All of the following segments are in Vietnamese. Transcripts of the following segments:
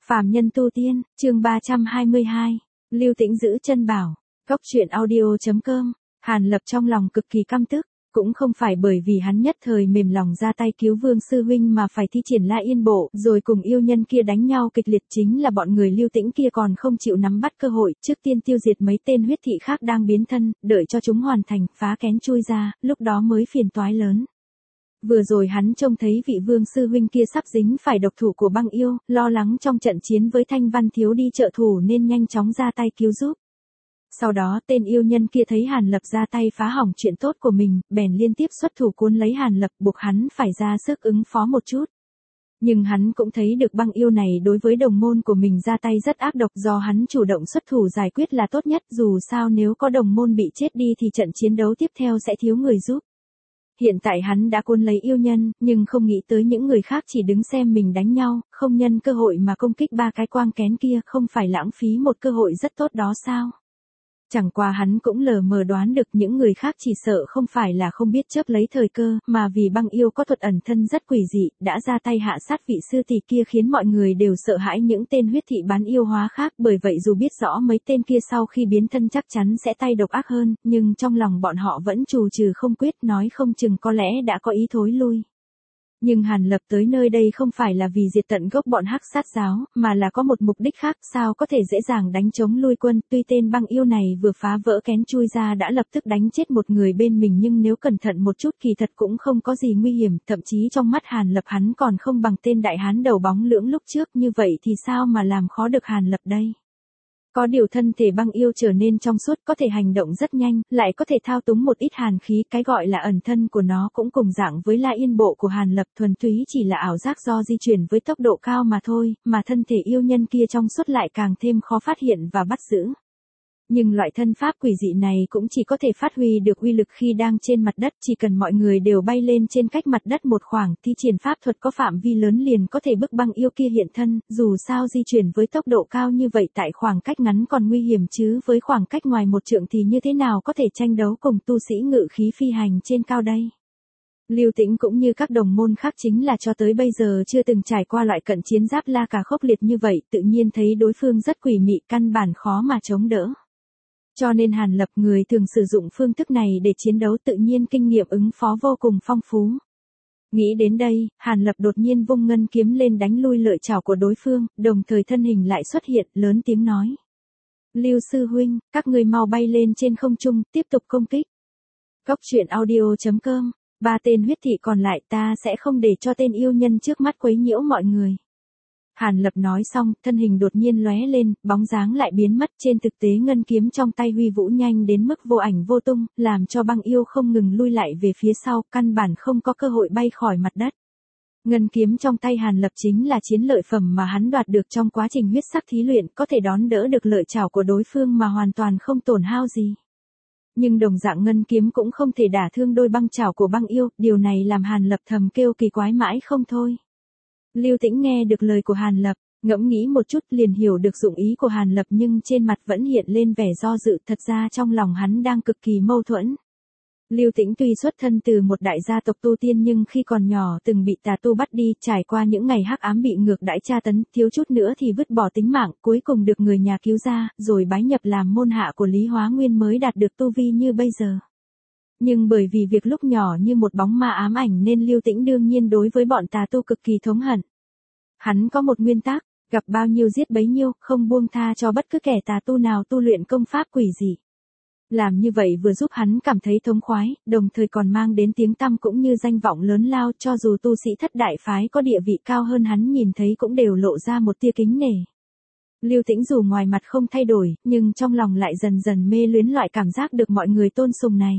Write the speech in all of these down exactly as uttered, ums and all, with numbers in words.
Phàm nhân tu tiên, chương ba trăm hai mươi hai, Lưu Tĩnh giữ chân bảo, Cốc truyện audio chấm com, Hàn Lập trong lòng cực kỳ căm tức, cũng không phải bởi vì hắn nhất thời mềm lòng ra tay cứu Vương sư huynh mà phải thi triển La Yên Bộ, rồi cùng yêu nhân kia đánh nhau kịch liệt, chính là bọn người Lưu Tĩnh kia còn không chịu nắm bắt cơ hội, trước tiên tiêu diệt mấy tên huyết thị khác đang biến thân, đợi cho chúng hoàn thành, phá kén chui ra, lúc đó mới phiền toái lớn. Vừa rồi hắn trông thấy vị Vương sư huynh kia sắp dính phải độc thủ của băng yêu, lo lắng trong trận chiến với Thanh Văn thiếu đi trợ thủ nên nhanh chóng ra tay cứu giúp. Sau đó tên yêu nhân kia thấy Hàn Lập ra tay phá hỏng chuyện tốt của mình, bèn liên tiếp xuất thủ cuốn lấy Hàn Lập, buộc hắn phải ra sức ứng phó một chút. Nhưng hắn cũng thấy được băng yêu này đối với đồng môn của mình ra tay rất ác độc, do hắn chủ động xuất thủ giải quyết là tốt nhất, dù sao nếu có đồng môn bị chết đi thì trận chiến đấu tiếp theo sẽ thiếu người giúp. Hiện tại hắn đã cuốn lấy yêu nhân, nhưng không nghĩ tới những người khác chỉ đứng xem mình đánh nhau, không nhân cơ hội mà công kích ba cái quang kén kia, không phải lãng phí một cơ hội rất tốt đó sao? Chẳng qua hắn cũng lờ mờ đoán được những người khác chỉ sợ không phải là không biết chớp lấy thời cơ, mà vì băng yêu có thuật ẩn thân rất quỷ dị, đã ra tay hạ sát vị sư tỷ kia khiến mọi người đều sợ hãi những tên huyết thị bán yêu hóa khác, bởi vậy dù biết rõ mấy tên kia sau khi biến thân chắc chắn sẽ tay độc ác hơn, nhưng trong lòng bọn họ vẫn trù trừ không quyết, nói không chừng có lẽ đã có ý thối lui. Nhưng Hàn Lập tới nơi đây không phải là vì diệt tận gốc bọn hắc sát giáo, mà là có một mục đích khác, sao có thể dễ dàng đánh chống lui quân, tuy tên băng yêu này vừa phá vỡ kén chui ra đã lập tức đánh chết một người bên mình, nhưng nếu cẩn thận một chút kỳ thật cũng không có gì nguy hiểm, thậm chí trong mắt Hàn Lập hắn còn không bằng tên đại hán đầu bóng lưỡng lúc trước, như vậy thì sao mà làm khó được Hàn Lập đây? Có điều thân thể băng yêu trở nên trong suốt, có thể hành động rất nhanh, lại có thể thao túng một ít hàn khí, cái gọi là ẩn thân của nó cũng cùng dạng với La Yên Bộ của Hàn Lập, thuần túy chỉ là ảo giác do di chuyển với tốc độ cao mà thôi, mà thân thể yêu nhân kia trong suốt lại càng thêm khó phát hiện và bắt giữ. Nhưng loại thân pháp quỷ dị này cũng chỉ có thể phát huy được uy lực khi đang trên mặt đất, chỉ cần mọi người đều bay lên trên cách mặt đất một khoảng, thi triển pháp thuật có phạm vi lớn liền có thể bức băng yêu kia hiện thân, dù sao di chuyển với tốc độ cao như vậy tại khoảng cách ngắn còn nguy hiểm chứ với khoảng cách ngoài một trượng thì như thế nào có thể tranh đấu cùng tu sĩ ngự khí phi hành trên cao đây. Lưu Tĩnh cũng như các đồng môn khác chính là cho tới bây giờ chưa từng trải qua loại cận chiến giáp la cà khốc liệt như vậy, tự nhiên thấy đối phương rất quỷ mị, căn bản khó mà chống đỡ. Cho nên Hàn Lập người thường sử dụng phương thức này để chiến đấu, tự nhiên kinh nghiệm ứng phó vô cùng phong phú. Nghĩ đến đây, Hàn Lập đột nhiên vung ngân kiếm lên đánh lui lợi chảo của đối phương, đồng thời thân hình lại xuất hiện, lớn tiếng nói. Lưu sư huynh, các người mau bay lên trên không trung, tiếp tục công kích. Cốc truyện audio chấm com, ba tên huyết thị còn lại ta sẽ không để cho tên yêu nhân trước mắt quấy nhiễu mọi người. Hàn Lập nói xong, thân hình đột nhiên lóe lên, bóng dáng lại biến mất, trên thực tế ngân kiếm trong tay huy vũ nhanh đến mức vô ảnh vô tung, làm cho băng yêu không ngừng lui lại về phía sau, căn bản không có cơ hội bay khỏi mặt đất. Ngân kiếm trong tay Hàn Lập chính là chiến lợi phẩm mà hắn đoạt được trong quá trình huyết sắc thí luyện, có thể đón đỡ được lợi chảo của đối phương mà hoàn toàn không tổn hao gì. Nhưng đồng dạng ngân kiếm cũng không thể đả thương đôi băng chảo của băng yêu, điều này làm Hàn Lập thầm kêu kỳ quái mãi không thôi. Lưu Tĩnh nghe được lời của Hàn Lập, ngẫm nghĩ một chút liền hiểu được dụng ý của Hàn Lập, nhưng trên mặt vẫn hiện lên vẻ do dự, thật ra trong lòng hắn đang cực kỳ mâu thuẫn. Lưu Tĩnh tuy xuất thân từ một đại gia tộc tu tiên nhưng khi còn nhỏ từng bị tà tu bắt đi, trải qua những ngày hắc ám bị ngược đãi tra tấn, thiếu chút nữa thì vứt bỏ tính mạng, cuối cùng được người nhà cứu ra, rồi bái nhập làm môn hạ của Lý Hóa Nguyên mới đạt được tu vi như bây giờ. Nhưng bởi vì việc lúc nhỏ như một bóng ma ám ảnh nên Lưu Tĩnh đương nhiên đối với bọn tà tu cực kỳ thống hận. Hắn có một nguyên tắc, gặp bao nhiêu giết bấy nhiêu, không buông tha cho bất cứ kẻ tà tu nào tu luyện công pháp quỷ dị. Làm như vậy vừa giúp hắn cảm thấy thống khoái, đồng thời còn mang đến tiếng tăm cũng như danh vọng lớn lao, cho dù tu sĩ thất đại phái có địa vị cao hơn hắn nhìn thấy cũng đều lộ ra một tia kính nể. Lưu Tĩnh dù ngoài mặt không thay đổi, nhưng trong lòng lại dần dần mê luyến loại cảm giác được mọi người tôn sùng này.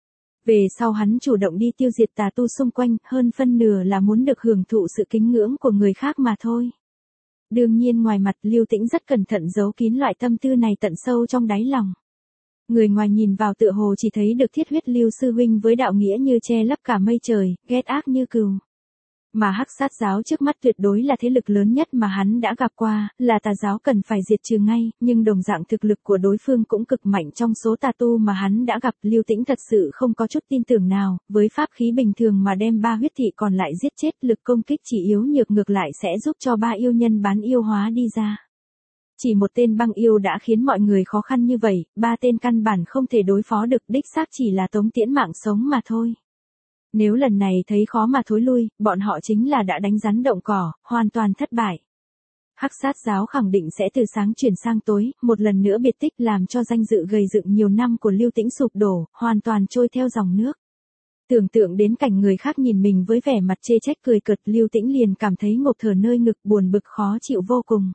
Về sau hắn chủ động đi tiêu diệt tà tu xung quanh, hơn phân nửa là muốn được hưởng thụ sự kính ngưỡng của người khác mà thôi. Đương nhiên ngoài mặt Lưu Tĩnh rất cẩn thận giấu kín loại tâm tư này tận sâu trong đáy lòng. Người ngoài nhìn vào tựa hồ chỉ thấy được thiết huyết Lưu sư huynh với đạo nghĩa như che lấp cả mây trời, ghét ác như cừu. Mà Hắc Sát giáo trước mắt tuyệt đối là thế lực lớn nhất mà hắn đã gặp qua, là tà giáo cần phải diệt trừ ngay, nhưng đồng dạng thực lực của đối phương cũng cực mạnh trong số tà tu mà hắn đã gặp. Lưu Tĩnh thật sự không có chút tin tưởng nào, với pháp khí bình thường mà đem ba huyết thị còn lại giết chết, lực công kích chỉ yếu nhược ngược lại sẽ giúp cho ba yêu nhân bán yêu hóa đi ra. Chỉ một tên băng yêu đã khiến mọi người khó khăn như vậy, ba tên căn bản không thể đối phó được, đích xác chỉ là tống tiễn mạng sống mà thôi. Nếu lần này thấy khó mà thối lui, bọn họ chính là đã đánh rắn động cỏ, hoàn toàn thất bại. Hắc Sát giáo khẳng định sẽ từ sáng chuyển sang tối, một lần nữa biệt tích làm cho danh dự gầy dựng nhiều năm của Lưu Tĩnh sụp đổ, hoàn toàn trôi theo dòng nước. Tưởng tượng đến cảnh người khác nhìn mình với vẻ mặt chê trách cười cợt, Lưu Tĩnh liền cảm thấy ngộp thở nơi ngực, buồn bực khó chịu vô cùng.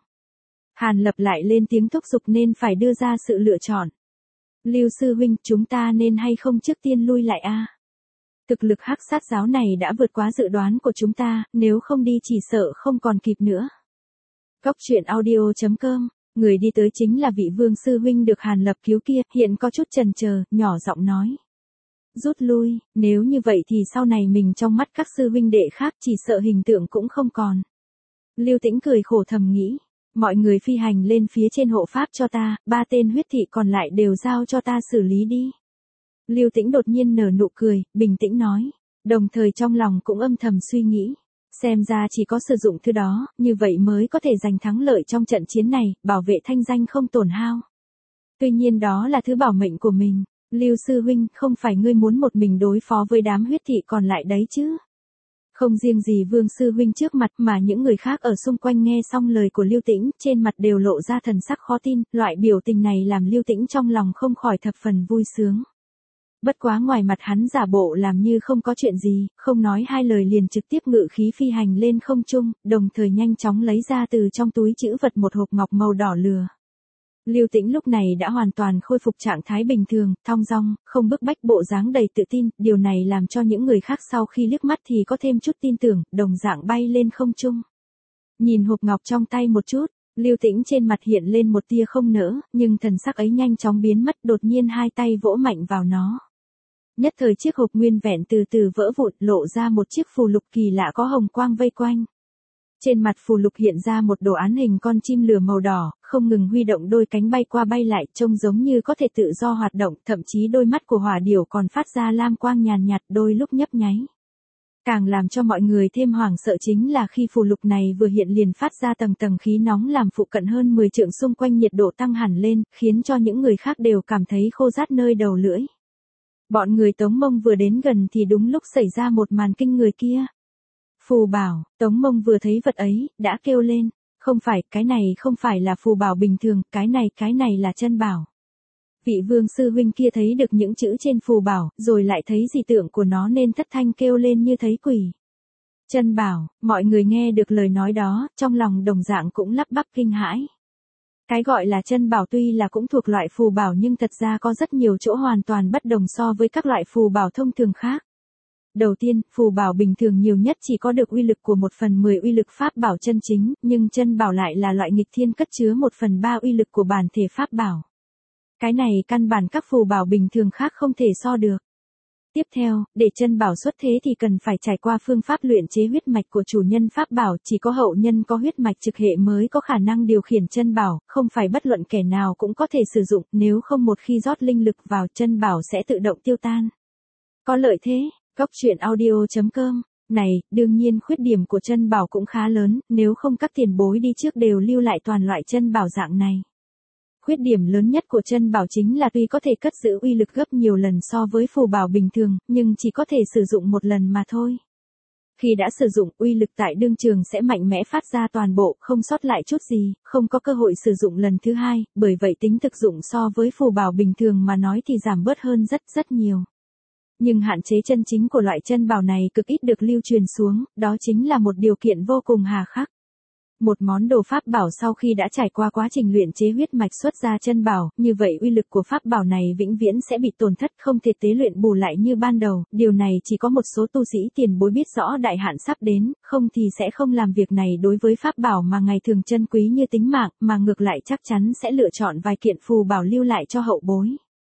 Hàn Lập lại lên tiếng thúc giục nên phải đưa ra sự lựa chọn. Lưu sư huynh, chúng ta nên hay không trước tiên lui lại a? Thực lực Hắc Sát giáo này đã vượt quá dự đoán của chúng ta, nếu không đi chỉ sợ không còn kịp nữa. Góc truyện audio chấm com, người đi tới chính là vị Vương sư huynh được Hàn Lập cứu kia, hiện có chút chần chờ, nhỏ giọng nói. Rút lui, nếu như vậy thì sau này mình trong mắt các sư huynh đệ khác chỉ sợ hình tượng cũng không còn. Lưu Tĩnh cười khổ thầm nghĩ. Mọi người phi hành lên phía trên hộ pháp cho ta, ba tên huyết thị còn lại đều giao cho ta xử lý đi. Lưu Tĩnh đột nhiên nở nụ cười, bình tĩnh nói, đồng thời trong lòng cũng âm thầm suy nghĩ. Xem ra chỉ có sử dụng thứ đó, như vậy mới có thể giành thắng lợi trong trận chiến này, bảo vệ thanh danh không tổn hao. Tuy nhiên đó là thứ bảo mệnh của mình. Lưu sư huynh, không phải ngươi muốn một mình đối phó với đám huyết thị còn lại đấy chứ? Không riêng gì Vương sư huynh trước mặt mà những người khác ở xung quanh nghe xong lời của Lưu Tĩnh, trên mặt đều lộ ra thần sắc khó tin, loại biểu tình này làm Lưu Tĩnh trong lòng không khỏi thập phần vui sướng. Bất quá ngoài mặt hắn giả bộ làm như không có chuyện gì, không nói hai lời liền trực tiếp ngự khí phi hành lên không trung, đồng thời nhanh chóng lấy ra từ trong túi trữ vật một hộp ngọc màu đỏ lửa. Lưu Tĩnh lúc này đã hoàn toàn khôi phục trạng thái bình thường, thong dong, không bức bách, bộ dáng đầy tự tin, điều này làm cho những người khác sau khi liếc mắt thì có thêm chút tin tưởng, đồng dạng bay lên không trung. Nhìn hộp ngọc trong tay một chút, Lưu Tĩnh trên mặt hiện lên một tia không nỡ, nhưng thần sắc ấy nhanh chóng biến mất, đột nhiên hai tay vỗ mạnh vào nó. Nhất thời chiếc hộp nguyên vẹn từ từ vỡ vụn, lộ ra một chiếc phù lục kỳ lạ có hồng quang vây quanh. Trên mặt phù lục hiện ra một đồ án hình con chim lửa màu đỏ, không ngừng huy động đôi cánh bay qua bay lại, trông giống như có thể tự do hoạt động, thậm chí đôi mắt của hỏa điểu còn phát ra lam quang nhàn nhạt, đôi lúc nhấp nháy. Càng làm cho mọi người thêm hoảng sợ chính là khi phù lục này vừa hiện liền phát ra tầng tầng khí nóng làm phụ cận hơn mười trượng xung quanh nhiệt độ tăng hẳn lên, khiến cho những người khác đều cảm thấy khô rát nơi đầu lưỡi. Bọn người Tống Mông vừa đến gần thì đúng lúc xảy ra một màn kinh người kia. Phù bảo, Tống Mông vừa thấy vật ấy, đã kêu lên, không phải, cái này không phải là phù bảo bình thường, cái này, cái này là chân bảo. Vị Vương sư huynh kia thấy được những chữ trên phù bảo, rồi lại thấy dị tượng của nó nên thất thanh kêu lên như thấy quỷ. Chân bảo, mọi người nghe được lời nói đó, trong lòng đồng dạng cũng lắp bắp kinh hãi. Cái gọi là chân bảo tuy là cũng thuộc loại phù bảo nhưng thật ra có rất nhiều chỗ hoàn toàn bất đồng so với các loại phù bảo thông thường khác. Đầu tiên, phù bảo bình thường nhiều nhất chỉ có được uy lực của một phần mười uy lực pháp bảo chân chính, nhưng chân bảo lại là loại nghịch thiên cất chứa một phần ba uy lực của bản thể pháp bảo. Cái này căn bản các phù bảo bình thường khác không thể so được. Tiếp theo, để chân bảo xuất thế thì cần phải trải qua phương pháp luyện chế huyết mạch của chủ nhân pháp bảo, chỉ có hậu nhân có huyết mạch trực hệ mới có khả năng điều khiển chân bảo, không phải bất luận kẻ nào cũng có thể sử dụng, nếu không một khi rót linh lực vào chân bảo sẽ tự động tiêu tan. Có lợi thế, góc truyện audio chấm com, này, đương nhiên khuyết điểm của chân bảo cũng khá lớn, nếu không các tiền bối đi trước đều lưu lại toàn loại chân bảo dạng này. Khuyết điểm lớn nhất của chân bảo chính là tuy có thể cất giữ uy lực gấp nhiều lần so với phù bảo bình thường, nhưng chỉ có thể sử dụng một lần mà thôi. Khi đã sử dụng, uy lực tại đương trường sẽ mạnh mẽ phát ra toàn bộ, không sót lại chút gì, không có cơ hội sử dụng lần thứ hai, bởi vậy tính thực dụng so với phù bảo bình thường mà nói thì giảm bớt hơn rất rất nhiều. Nhưng hạn chế chân chính của loại chân bảo này cực ít được lưu truyền xuống, đó chính là một điều kiện vô cùng hà khắc. Một món đồ pháp bảo sau khi đã trải qua quá trình luyện chế huyết mạch xuất ra chân bảo, như vậy uy lực của pháp bảo này vĩnh viễn sẽ bị tổn thất, không thể tế luyện bù lại như ban đầu, điều này chỉ có một số tu sĩ tiền bối biết rõ đại hạn sắp đến, không thì sẽ không làm việc này đối với pháp bảo mà ngày thường chân quý như tính mạng, mà ngược lại chắc chắn sẽ lựa chọn vài kiện phù bảo lưu lại cho hậu bối.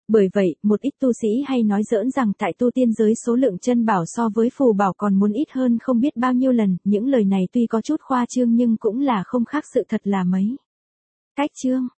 Bởi vậy, một ít tu sĩ hay nói giỡn rằng tại tu tiên giới số lượng chân bảo so với phù bảo còn muốn ít hơn không biết bao nhiêu lần, những lời này tuy có chút khoa trương nhưng cũng là không khác sự thật là mấy. Cách chương